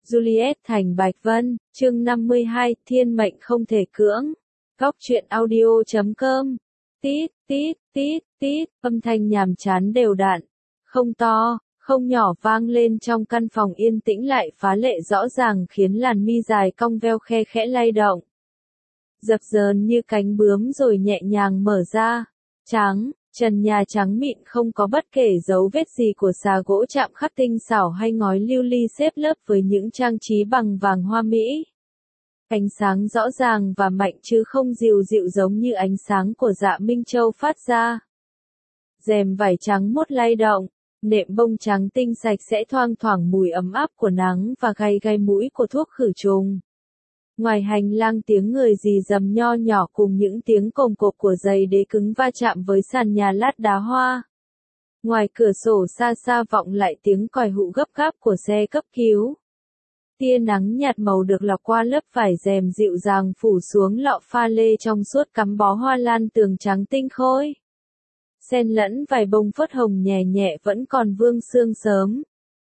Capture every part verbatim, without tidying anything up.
Juliet thành Bạch Vân, chương năm mươi hai, thiên mệnh không thể cưỡng. Góc truyện audio chấm com. Tít, tít, tít, tít, âm thanh nhàm chán đều đặn, không to, không nhỏ vang lên trong căn phòng yên tĩnh lại phá lệ rõ ràng khiến làn mi dài cong veo khe khẽ lay động. Dập dờn như cánh bướm rồi nhẹ nhàng mở ra, trắng, trần nhà trắng mịn không có bất kể dấu vết gì của xà gỗ chạm khắc tinh xảo hay ngói lưu ly xếp lớp với những trang trí bằng vàng hoa mỹ. Ánh sáng rõ ràng và mạnh chứ không dịu dịu giống như ánh sáng của Dạ Minh Châu phát ra. Rèm vải trắng mốt lay động, nệm bông trắng tinh sạch sẽ thoang thoảng mùi ấm áp của nắng và gay gay mũi của thuốc khử trùng. Ngoài hành lang tiếng người rì rầm nho nhỏ cùng những tiếng cồm cộp của giày đế cứng va chạm với sàn nhà lát đá hoa. Ngoài cửa sổ xa xa vọng lại tiếng còi hụ gấp gáp của xe cấp cứu. Tia nắng nhạt màu được lọc qua lớp vải rèm dịu dàng phủ xuống lọ pha lê trong suốt cắm bó hoa lan tường trắng tinh khôi. Xen lẫn vài bông phớt hồng nhẹ nhẹ vẫn còn vương sương sớm.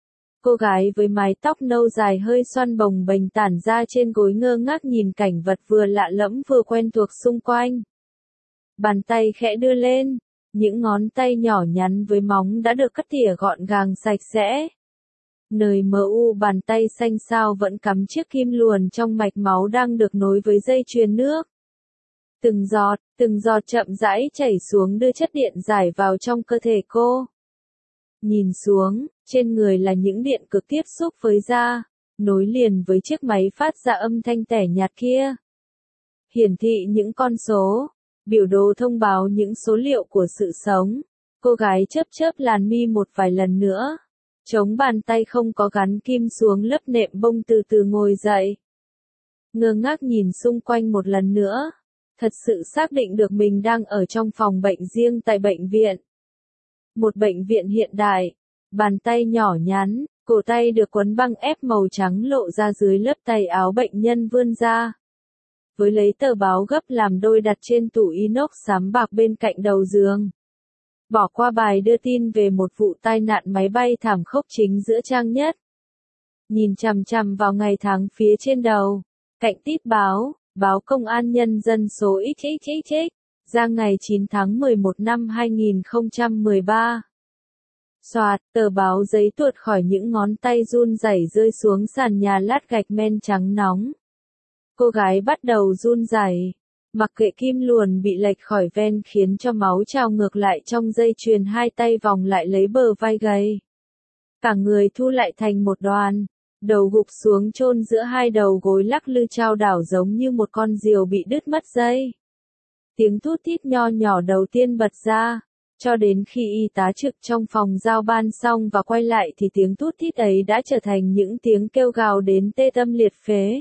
Cô gái với mái tóc nâu dài hơi xoăn bồng bềnh tản ra trên gối ngơ ngác nhìn cảnh vật vừa lạ lẫm vừa quen thuộc xung quanh. Bàn tay khẽ đưa lên, những ngón tay nhỏ nhắn với móng đã được cắt tỉa gọn gàng sạch sẽ. Nơi mờ u bàn tay xanh xao vẫn cắm chiếc kim luồn trong mạch máu đang được nối với dây chuyền nước. Từng giọt, từng giọt chậm rãi chảy xuống đưa chất điện giải vào trong cơ thể cô. Nhìn xuống, trên người là những điện cực tiếp xúc với da, nối liền với chiếc máy phát ra âm thanh tẻ nhạt kia. Hiển thị những con số, biểu đồ thông báo những số liệu của sự sống. Cô gái chớp chớp làn mi một vài lần nữa. Chống bàn tay không có gắn kim xuống lớp nệm bông từ từ ngồi dậy. Ngơ ngác nhìn xung quanh một lần nữa. Thật sự xác định được mình đang ở trong phòng bệnh riêng tại bệnh viện. Một bệnh viện hiện đại. Bàn tay nhỏ nhắn, cổ tay được quấn băng ép màu trắng lộ ra dưới lớp tay áo bệnh nhân vươn ra. Với lấy tờ báo gấp làm đôi đặt trên tủ inox xám bạc bên cạnh đầu giường. Bỏ qua bài đưa tin về một vụ tai nạn máy bay thảm khốc chính giữa trang nhất. Nhìn chằm chằm vào ngày tháng phía trên đầu. Cạnh tít báo, báo Công an Nhân dân số xx xx, ra ngày chín tháng mười một năm hai nghìn không trăm mười ba. Soạt, tờ báo giấy tuột khỏi những ngón tay run rẩy rơi xuống sàn nhà lát gạch men trắng nóng. Cô gái bắt đầu run rẩy. Mặc kệ kim luồn bị lệch khỏi ven khiến cho máu trào ngược lại trong dây chuyền, hai tay vòng lại lấy bờ vai gầy. Cả người thu lại thành một đoàn, đầu gục xuống chôn giữa hai đầu gối lắc lư chao đảo giống như một con diều bị đứt mất dây. Tiếng thút thít nho nhỏ đầu tiên bật ra, cho đến khi y tá trực trong phòng giao ban xong và quay lại thì tiếng thút thít ấy đã trở thành những tiếng kêu gào đến tê tâm liệt phế.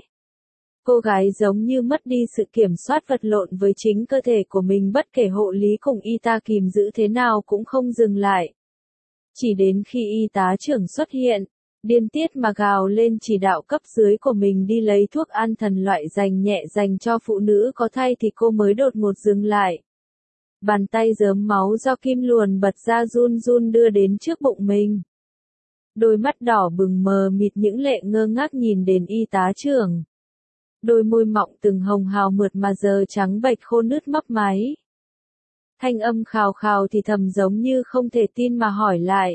Cô gái giống như mất đi sự kiểm soát, vật lộn với chính cơ thể của mình, bất kể hộ lý cùng y tá kìm giữ thế nào cũng không dừng lại. Chỉ đến khi y tá trưởng xuất hiện, điên tiết mà gào lên chỉ đạo cấp dưới của mình đi lấy thuốc an thần loại dành nhẹ dành cho phụ nữ có thai thì cô mới đột ngột dừng lại. Bàn tay rớm máu do kim luồn bật ra run run đưa đến trước bụng mình. Đôi mắt đỏ bừng mờ mịt những lệ ngơ ngác nhìn đến y tá trưởng. Đôi môi mọng từng hồng hào mượt mà giờ trắng bệch khô nứt mấp máy. Thanh âm khào khào thì thầm giống như không thể tin mà hỏi lại.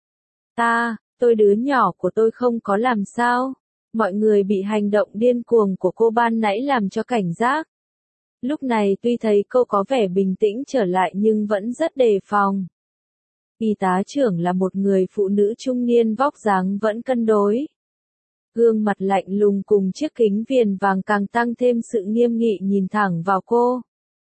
Ta, tôi đứa nhỏ của tôi không có làm sao? Mọi người bị hành động điên cuồng của cô ban nãy làm cho cảnh giác. Lúc này tuy thấy cô có vẻ bình tĩnh trở lại nhưng vẫn rất đề phòng. Y tá trưởng là một người phụ nữ trung niên vóc dáng vẫn cân đối. Gương mặt lạnh lùng cùng chiếc kính viền vàng càng tăng thêm sự nghiêm nghị nhìn thẳng vào cô.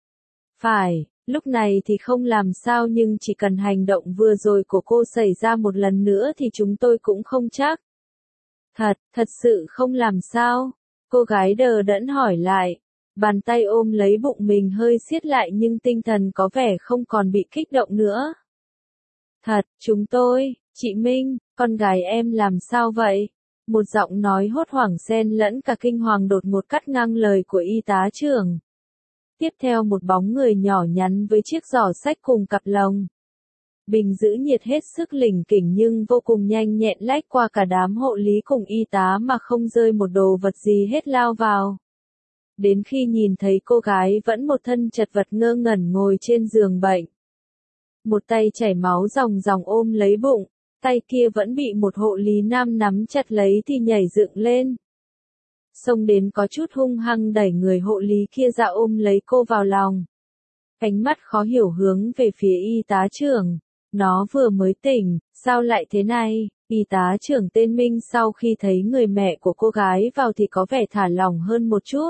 Phải, lúc này thì không làm sao nhưng chỉ cần hành động vừa rồi của cô xảy ra một lần nữa thì chúng tôi cũng không chắc. Thật, thật sự không làm sao? Cô gái đờ đẫn hỏi lại. Bàn tay ôm lấy bụng mình hơi siết lại nhưng tinh thần có vẻ không còn bị kích động nữa. Thật, chúng tôi, chị Minh, con gái em làm sao vậy? Một giọng nói hốt hoảng xen lẫn cả kinh hoàng đột ngột cắt ngang lời của y tá trưởng. Tiếp theo một bóng người nhỏ nhắn với chiếc giỏ xách cùng cặp lồng. Bình giữ nhiệt hết sức lỉnh kỉnh nhưng vô cùng nhanh nhẹn lách qua cả đám hộ lý cùng y tá mà không rơi một đồ vật gì hết lao vào. Đến khi nhìn thấy cô gái vẫn một thân chật vật ngơ ngẩn ngồi trên giường bệnh. Một tay chảy máu ròng ròng ôm lấy bụng, tay kia vẫn bị một hộ lý nam nắm chặt lấy thì nhảy dựng lên. Xông đến có chút hung hăng đẩy người hộ lý kia ra ôm lấy cô vào lòng. Ánh mắt khó hiểu hướng về phía y tá trưởng. Nó vừa mới tỉnh, sao lại thế này? Y tá trưởng tên Minh sau khi thấy người mẹ của cô gái vào thì có vẻ thả lỏng hơn một chút.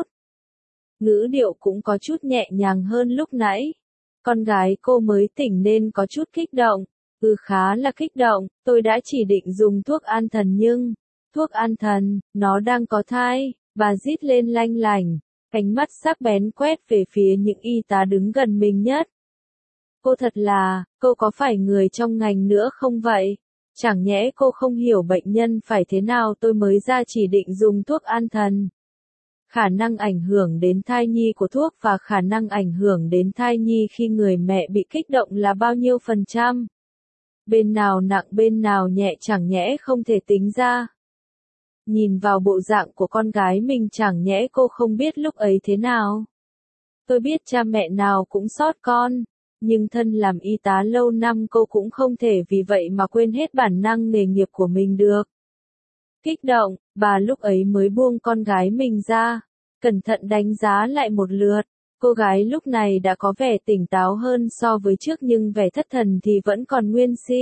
Ngữ điệu cũng có chút nhẹ nhàng hơn lúc nãy. Con gái cô mới tỉnh nên có chút kích động. Ừ khá là kích động, tôi đã chỉ định dùng thuốc an thần nhưng... Thuốc an thần, nó đang có thai, bà rít lên lanh lành. Ánh mắt sắc bén quét về phía những y tá đứng gần mình nhất. Cô thật là, cô có phải người trong ngành nữa không vậy? Chẳng nhẽ cô không hiểu bệnh nhân phải thế nào tôi mới ra chỉ định dùng thuốc an thần. Khả năng ảnh hưởng đến thai nhi của thuốc và khả năng ảnh hưởng đến thai nhi khi người mẹ bị kích động là bao nhiêu phần trăm? Bên nào nặng bên nào nhẹ chẳng nhẽ không thể tính ra. Nhìn vào bộ dạng của con gái mình chẳng nhẽ cô không biết lúc ấy thế nào. Tôi biết cha mẹ nào cũng sót con, nhưng thân làm y tá lâu năm cô cũng không thể vì vậy mà quên hết bản năng nghề nghiệp của mình được. Kích động, bà lúc ấy mới buông con gái mình ra, cẩn thận đánh giá lại một lượt. Cô gái lúc này đã có vẻ tỉnh táo hơn so với trước nhưng vẻ thất thần thì vẫn còn nguyên si.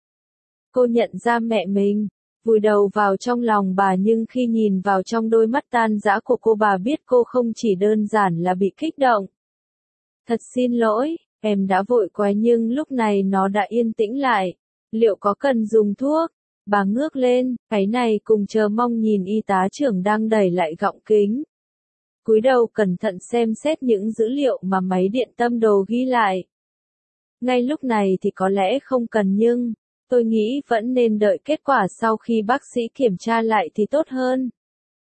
Cô nhận ra mẹ mình, vùi đầu vào trong lòng bà nhưng khi nhìn vào trong đôi mắt tan rã của cô bà biết cô không chỉ đơn giản là bị kích động. Thật xin lỗi, em đã vội quá nhưng lúc này nó đã yên tĩnh lại. Liệu có cần dùng thuốc? Bà ngước lên, cái này cùng chờ mong nhìn y tá trưởng đang đẩy lại gọng kính. Cúi đầu cẩn thận xem xét những dữ liệu mà máy điện tâm đồ ghi lại. Ngay lúc này thì có lẽ không cần nhưng, tôi nghĩ vẫn nên đợi kết quả sau khi bác sĩ kiểm tra lại thì tốt hơn.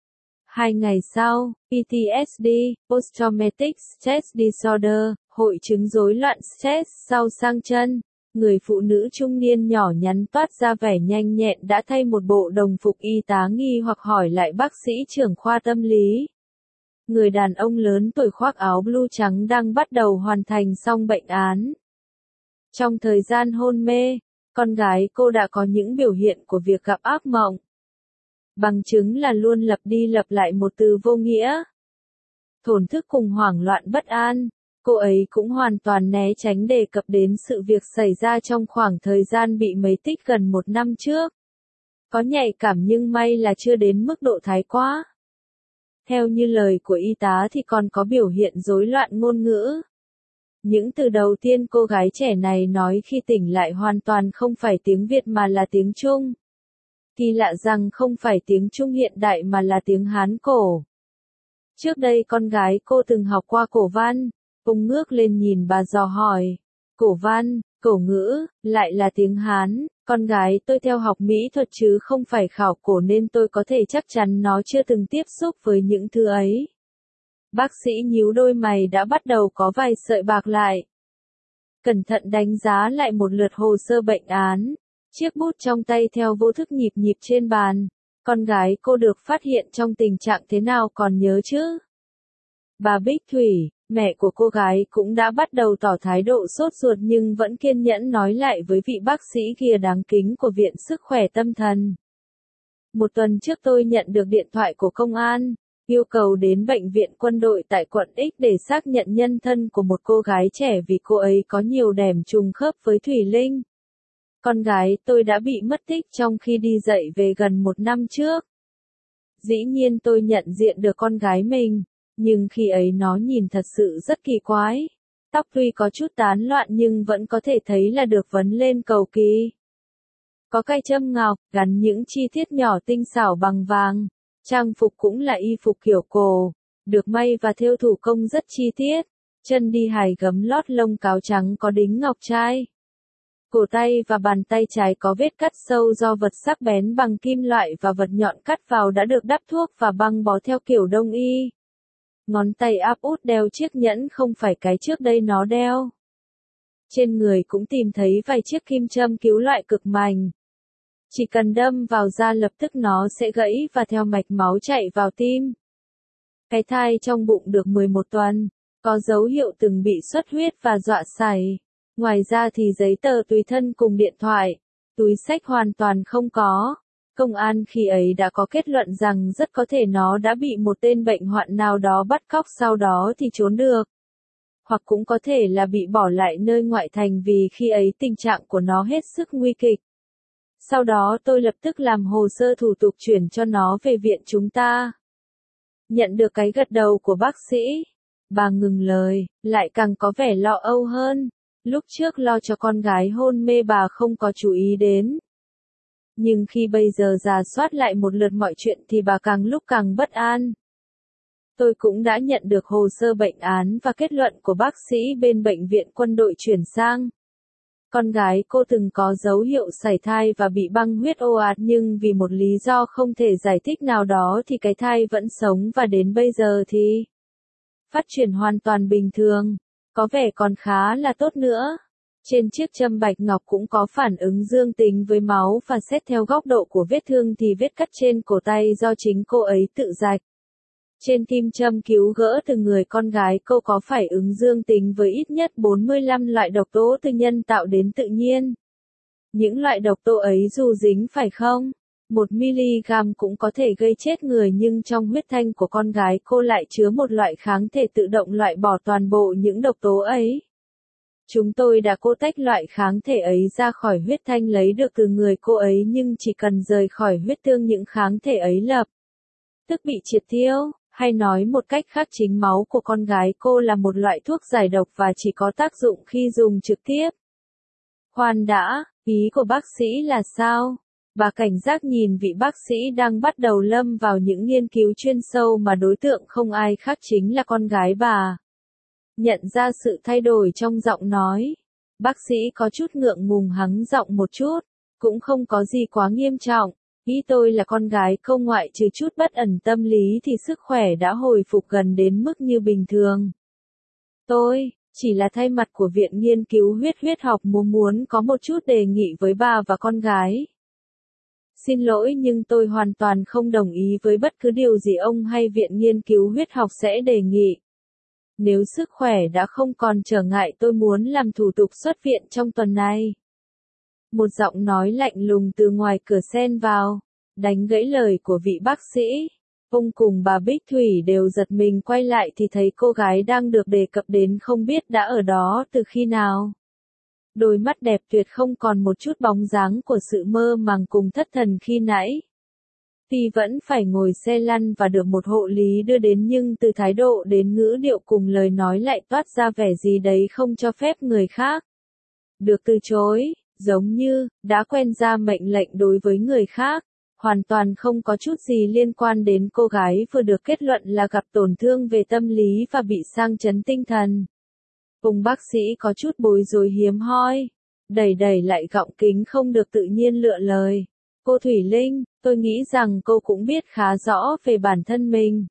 Hai ngày sau, pê tê ét đê, Post-Traumatic Stress Disorder, hội chứng rối loạn stress sau sang chân. Người phụ nữ trung niên nhỏ nhắn toát ra vẻ nhanh nhẹn đã thay một bộ đồng phục y tá nghi hoặc hỏi lại bác sĩ trưởng khoa tâm lý. Người đàn ông lớn tuổi khoác áo blue trắng đang bắt đầu hoàn thành xong bệnh án. Trong thời gian hôn mê, con gái cô đã có những biểu hiện của việc gặp ác mộng. Bằng chứng là luôn lặp đi lặp lại một từ vô nghĩa. Thổn thức cùng hoảng loạn bất an. Cô ấy cũng hoàn toàn né tránh đề cập đến sự việc xảy ra trong khoảng thời gian bị mấy tích gần một năm trước. Có nhạy cảm nhưng may là chưa đến mức độ thái quá. Theo như lời của y tá thì còn có biểu hiện rối loạn ngôn ngữ. Những từ đầu tiên cô gái trẻ này nói khi tỉnh lại hoàn toàn không phải tiếng Việt mà là tiếng Trung. Kỳ lạ rằng không phải tiếng Trung hiện đại mà là tiếng Hán cổ. Trước đây con gái cô từng học qua cổ văn. Ông ngước lên nhìn bà dò hỏi. Cổ văn, cổ ngữ, lại là tiếng Hán. Con gái tôi theo học mỹ thuật chứ không phải khảo cổ nên tôi có thể chắc chắn nó chưa từng tiếp xúc với những thứ ấy. Bác sĩ nhíu đôi mày đã bắt đầu có vài sợi bạc lại. Cẩn thận đánh giá lại một lượt hồ sơ bệnh án. Chiếc bút trong tay theo vô thức nhịp nhịp trên bàn. Con gái cô được phát hiện trong tình trạng thế nào còn nhớ chứ? Bà Bích Thủy, mẹ của cô gái cũng đã bắt đầu tỏ thái độ sốt ruột nhưng vẫn kiên nhẫn nói lại với vị bác sĩ kia đáng kính của Viện Sức khỏe Tâm thần. Một tuần trước tôi nhận được điện thoại của công an, yêu cầu đến bệnh viện quân đội tại quận X để xác nhận nhân thân của một cô gái trẻ vì cô ấy có nhiều điểm trùng khớp với Thủy Linh. Con gái tôi đã bị mất tích trong khi đi dạy về gần một năm trước. Dĩ nhiên tôi nhận diện được con gái mình. Nhưng khi ấy nó nhìn thật sự rất kỳ quái. Tóc tuy có chút tán loạn nhưng vẫn có thể thấy là được vấn lên cầu kỳ. Có cây châm ngọc, gắn những chi tiết nhỏ tinh xảo bằng vàng. Trang phục cũng là y phục kiểu cổ, được may và thêu thủ công rất chi tiết. Chân đi hài gấm lót lông cáo trắng có đính ngọc trai. Cổ tay và bàn tay trái có vết cắt sâu do vật sắc bén bằng kim loại và vật nhọn cắt vào đã được đắp thuốc và băng bó theo kiểu đông y. Ngón tay áp út đeo chiếc nhẫn không phải cái trước đây nó đeo. Trên người cũng tìm thấy vài chiếc kim châm cứu loại cực mạnh. Chỉ cần đâm vào da lập tức nó sẽ gãy và theo mạch máu chạy vào tim. Cái thai trong bụng được mười một tuần, có dấu hiệu từng bị xuất huyết và dọa sảy. Ngoài ra thì giấy tờ tùy thân cùng điện thoại, túi xách hoàn toàn không có. Công an khi ấy đã có kết luận rằng rất có thể nó đã bị một tên bệnh hoạn nào đó bắt cóc sau đó thì trốn được. Hoặc cũng có thể là bị bỏ lại nơi ngoại thành vì khi ấy tình trạng của nó hết sức nguy kịch. Sau đó tôi lập tức làm hồ sơ thủ tục chuyển cho nó về viện chúng ta. Nhận được cái gật đầu của bác sĩ, bà ngừng lời, lại càng có vẻ lo âu hơn. Lúc trước lo cho con gái hôn mê bà không có chú ý đến. Nhưng khi bây giờ rà soát lại một lượt mọi chuyện thì bà càng lúc càng bất an. Tôi cũng đã nhận được hồ sơ bệnh án và kết luận của bác sĩ bên bệnh viện quân đội chuyển sang. Con gái cô từng có dấu hiệu sảy thai và bị băng huyết ồ ạt nhưng vì một lý do không thể giải thích nào đó thì cái thai vẫn sống và đến bây giờ thì phát triển hoàn toàn bình thường, có vẻ còn khá là tốt nữa. Trên chiếc châm bạch ngọc cũng có phản ứng dương tính với máu và xét theo góc độ của vết thương thì vết cắt trên cổ tay do chính cô ấy tự rạch. Trên kim châm cứu gỡ từ người con gái cô có phải ứng dương tính với ít nhất bốn mươi lăm loại độc tố từ nhân tạo đến tự nhiên. Những loại độc tố ấy dù dính phải không? một mi-li-gam cũng có thể gây chết người nhưng trong huyết thanh của con gái cô lại chứa một loại kháng thể tự động loại bỏ toàn bộ những độc tố ấy. Chúng tôi đã cô tách loại kháng thể ấy ra khỏi huyết thanh lấy được từ người cô ấy nhưng chỉ cần rời khỏi huyết tương những kháng thể ấy lập tức bị triệt tiêu. Hay nói một cách khác chính máu của con gái cô là một loại thuốc giải độc và chỉ có tác dụng khi dùng trực tiếp. Khoan đã, ý của bác sĩ là sao? Bà cảnh giác nhìn vị bác sĩ đang bắt đầu lâm vào những nghiên cứu chuyên sâu mà đối tượng không ai khác chính là con gái bà. Nhận ra sự thay đổi trong giọng nói, bác sĩ có chút ngượng ngùng hắng giọng một chút, cũng không có gì quá nghiêm trọng. Ý tôi là con gái cô ngoại trừ chút bất ẩn tâm lý thì sức khỏe đã hồi phục gần đến mức như bình thường. Tôi, chỉ là thay mặt của Viện Nghiên cứu Huyết huyết học muốn muốn có một chút đề nghị với bà và con gái. Xin lỗi nhưng tôi hoàn toàn không đồng ý với bất cứ điều gì ông hay Viện Nghiên cứu Huyết học sẽ đề nghị. Nếu sức khỏe đã không còn trở ngại tôi muốn làm thủ tục xuất viện trong tuần này. Một giọng nói lạnh lùng từ ngoài cửa xen vào, đánh gãy lời của vị bác sĩ. Ông cùng bà Bích Thủy đều giật mình quay lại thì thấy cô gái đang được đề cập đến không biết đã ở đó từ khi nào. Đôi mắt đẹp tuyệt không còn một chút bóng dáng của sự mơ màng cùng thất thần khi nãy. Tuy vẫn phải ngồi xe lăn và được một hộ lý đưa đến nhưng từ thái độ đến ngữ điệu cùng lời nói lại toát ra vẻ gì đấy không cho phép người khác được từ chối. Giống như, đã quen ra mệnh lệnh đối với người khác, hoàn toàn không có chút gì liên quan đến cô gái vừa được kết luận là gặp tổn thương về tâm lý và bị sang chấn tinh thần. Cùng bác sĩ có chút bối rối hiếm hoi, đẩy đẩy lại gọng kính không được tự nhiên lựa lời. Cô Thủy Linh, tôi nghĩ rằng cô cũng biết khá rõ về bản thân mình.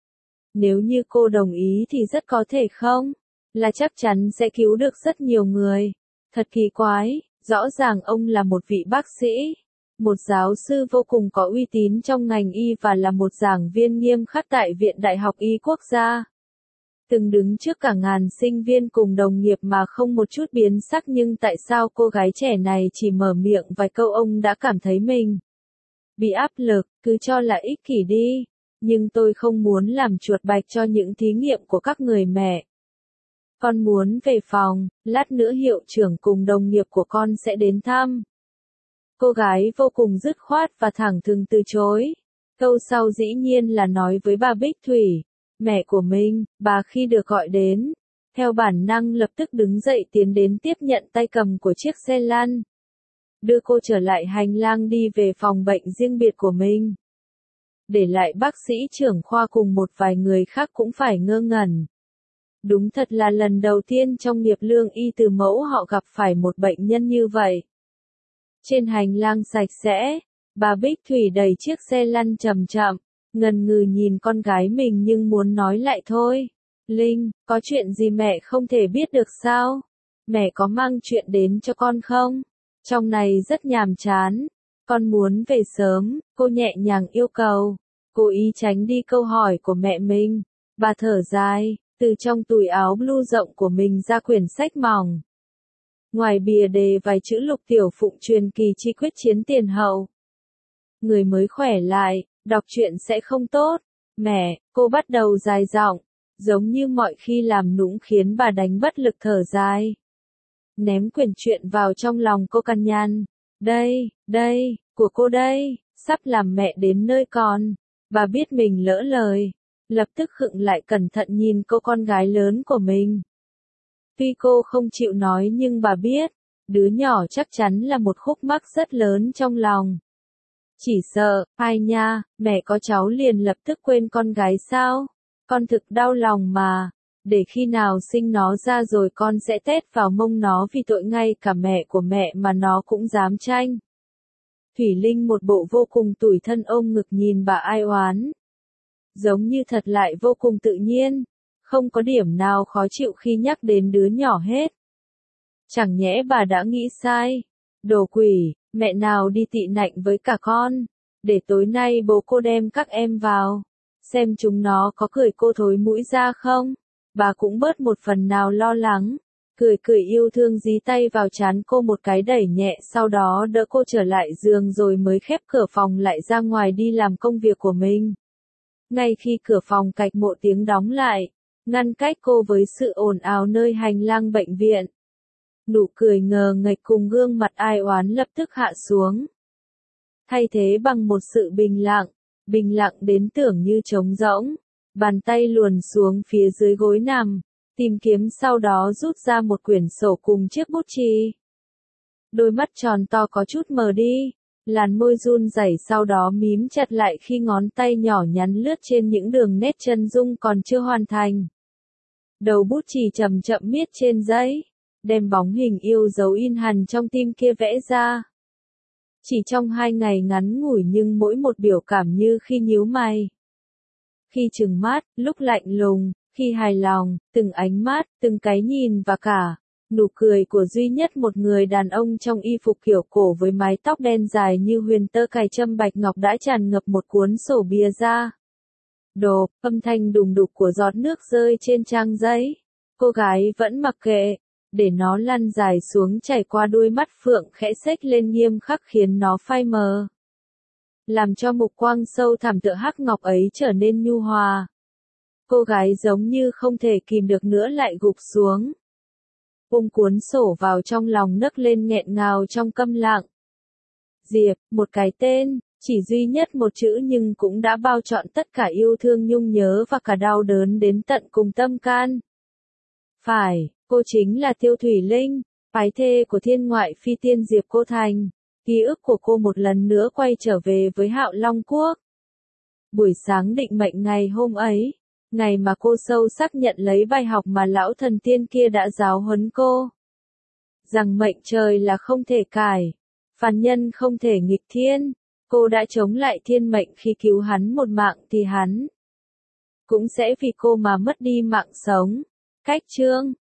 Nếu như cô đồng ý thì rất có thể không, là chắc chắn sẽ cứu được rất nhiều người. Thật kỳ quái. Rõ ràng ông là một vị bác sĩ, một giáo sư vô cùng có uy tín trong ngành y và là một giảng viên nghiêm khắc tại Viện Đại học Y Quốc gia. Từng đứng trước cả ngàn sinh viên cùng đồng nghiệp mà không một chút biến sắc nhưng tại sao cô gái trẻ này chỉ mở miệng vài câu ông đã cảm thấy mình bị áp lực, cứ cho là ích kỷ đi. Nhưng tôi không muốn làm chuột bạch cho những thí nghiệm của các người mẹ. Con muốn về phòng, lát nữa hiệu trưởng cùng đồng nghiệp của con sẽ đến thăm. Cô gái vô cùng dứt khoát và thẳng thừng từ chối. Câu sau dĩ nhiên là nói với bà Bích Thủy, mẹ của mình. Bà khi được gọi đến, theo bản năng lập tức đứng dậy tiến đến tiếp nhận tay cầm của chiếc xe lăn. Đưa cô trở lại hành lang đi về phòng bệnh riêng biệt của mình. Để lại bác sĩ trưởng khoa cùng một vài người khác cũng phải ngơ ngẩn. Đúng thật là lần đầu tiên trong nghiệp lương y từ mẫu họ gặp phải một bệnh nhân như vậy. Trên hành lang sạch sẽ, bà Bích Thủy đẩy chiếc xe lăn chậm chậm, ngần ngừ nhìn con gái mình nhưng muốn nói lại thôi. Linh, có chuyện gì mẹ không thể biết được sao? Mẹ có mang chuyện đến cho con không? Trong này rất nhàm chán. Con muốn về sớm, cô nhẹ nhàng yêu cầu. Cố ý tránh đi câu hỏi của mẹ mình. Bà thở dài, từ trong túi áo blue rộng của mình ra quyển sách mỏng. Ngoài bìa đề vài chữ Lục Tiểu Phụng truyền kỳ chi quyết chiến tiền hậu. Người mới khỏe lại, đọc truyện sẽ không tốt. Mẹ, cô bắt đầu dài giọng, giống như mọi khi làm nũng khiến bà đánh bất lực thở dài. Ném quyển truyện vào trong lòng cô căn nhăn. Đây, đây, của cô đây, sắp làm mẹ đến nơi còn. Bà biết mình lỡ lời, lập tức khựng lại cẩn thận nhìn cô con gái lớn của mình. Tuy cô không chịu nói nhưng bà biết, đứa nhỏ chắc chắn là một khúc mắc rất lớn trong lòng. Chỉ sợ, ai nha, mẹ có cháu liền lập tức quên con gái sao? Con thực đau lòng mà, để khi nào sinh nó ra rồi con sẽ tét vào mông nó vì tội ngay cả mẹ của mẹ mà nó cũng dám tranh. Thủy Linh một bộ vô cùng tủi thân ôm ngực nhìn bà ai oán. Giống như thật lại vô cùng tự nhiên, không có điểm nào khó chịu khi nhắc đến đứa nhỏ hết. Chẳng nhẽ bà đã nghĩ sai, đồ quỷ, mẹ nào đi tị nạnh với cả con, để tối nay bố cô đem các em vào, xem chúng nó có cười cô thối mũi ra không, bà cũng bớt một phần nào lo lắng, cười cười yêu thương dí tay vào trán cô một cái đẩy nhẹ sau đó đỡ cô trở lại giường rồi mới khép cửa phòng lại ra ngoài đi làm công việc của mình. Ngay khi cửa phòng cạch một tiếng đóng lại, ngăn cách cô với sự ồn ào nơi hành lang bệnh viện. Nụ cười ngờ nghệch cùng gương mặt ai oán lập tức hạ xuống. Thay thế bằng một sự bình lặng, bình lặng đến tưởng như trống rỗng, bàn tay luồn xuống phía dưới gối nằm, tìm kiếm sau đó rút ra một quyển sổ cùng chiếc bút chì. Đôi mắt tròn to có chút mờ đi, làn môi run rẩy sau đó mím chặt lại khi ngón tay nhỏ nhắn lướt trên những đường nét chân dung còn chưa hoàn thành. Đầu bút chì chậm chậm miết trên giấy, đem bóng hình yêu dấu in hằn trong tim kia vẽ ra. Chỉ trong hai ngày ngắn ngủi nhưng mỗi một biểu cảm như khi nhíu mày, khi trừng mắt, lúc lạnh lùng, khi hài lòng, từng ánh mắt, từng cái nhìn và cả nụ cười của duy nhất một người đàn ông trong y phục kiểu cổ với mái tóc đen dài như huyền tơ cài châm bạch ngọc đã tràn ngập một cuốn sổ bìa ra. Đột, âm thanh đùng đục của giọt nước rơi trên trang giấy. Cô gái vẫn mặc kệ, để nó lăn dài xuống chảy qua đuôi mắt phượng khẽ xếch lên nghiêm khắc khiến nó phai mờ. Làm cho mục quang sâu thẳm tựa hắc ngọc ấy trở nên nhu hòa. Cô gái giống như không thể kìm được nữa lại gục xuống. Ôm cuốn sổ vào trong lòng nấc lên nghẹn ngào trong câm lặng. Diệp, một cái tên, chỉ duy nhất một chữ nhưng cũng đã bao trọn tất cả yêu thương nhung nhớ và cả đau đớn đến tận cùng tâm can. Phải, cô chính là Tiêu Thủy Linh, phái thê của thiên ngoại phi tiên Diệp Cô Thành. Ký ức của cô một lần nữa quay trở về với Hạo Long Quốc. Buổi sáng định mệnh ngày hôm ấy, ngày mà cô sâu sắc nhận lấy bài học mà lão thần tiên kia đã giáo huấn cô. Rằng mệnh trời là không thể cải, phàm nhân không thể nghịch thiên, cô đã chống lại thiên mệnh khi cứu hắn một mạng thì hắn cũng sẽ vì cô mà mất đi mạng sống. Cách chương